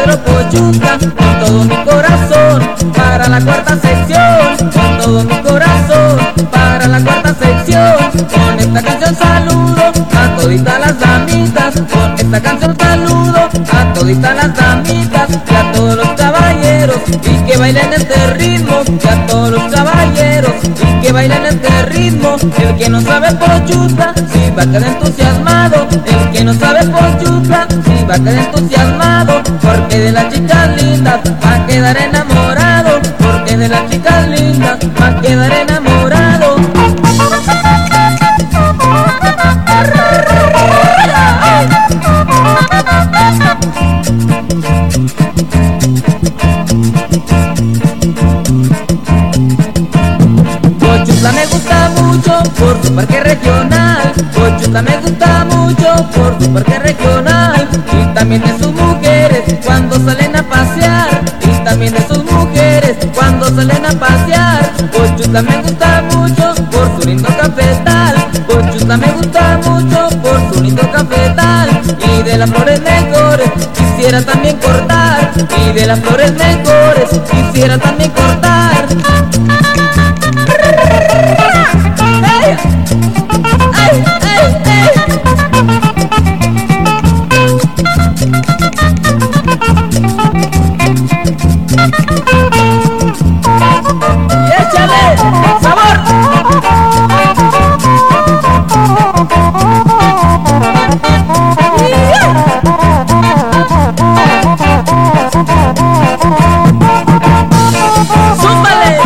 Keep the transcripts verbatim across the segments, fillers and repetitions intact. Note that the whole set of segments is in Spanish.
Pedro Pochutla con todo mi corazón para la cuarta sección, con todo mi corazón para la cuarta sección. Con esta canción saludo a toditas las damitas, con esta canción saludo a toditas las damitas y a todos los caballeros y que bailen este ritmo, y a todos los caballeros y que bailen este ritmo. El que no sabe Pochutla si va a quedar entusiasmado, el que no sabe Pochutla si va a quedar entusiasmado, porque de las chicas lindas va a quedar enamorado, porque de las chicas lindas va a quedar enamorado. Pochutla me gusta mucho por su parque regional, Pochutla me gusta mucho por su parque regional, y también de sus mujeres cuando salen a pasear, y también de sus mujeres cuando salen a pasear. Pochutla me gusta mucho por su lindo cafetal, Pochutla me gusta mucho por su lindo cafetal, y de las flores mejores quisiera también cortar, y de las flores mejores quisiera también cortar. ¡Ay! ¡Ay, ay, ay! ¡Y échale sabor! ¡Zúmbale!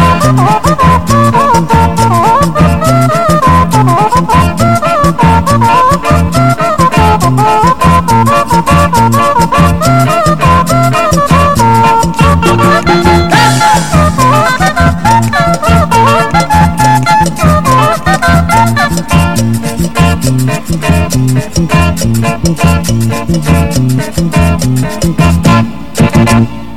Thank you.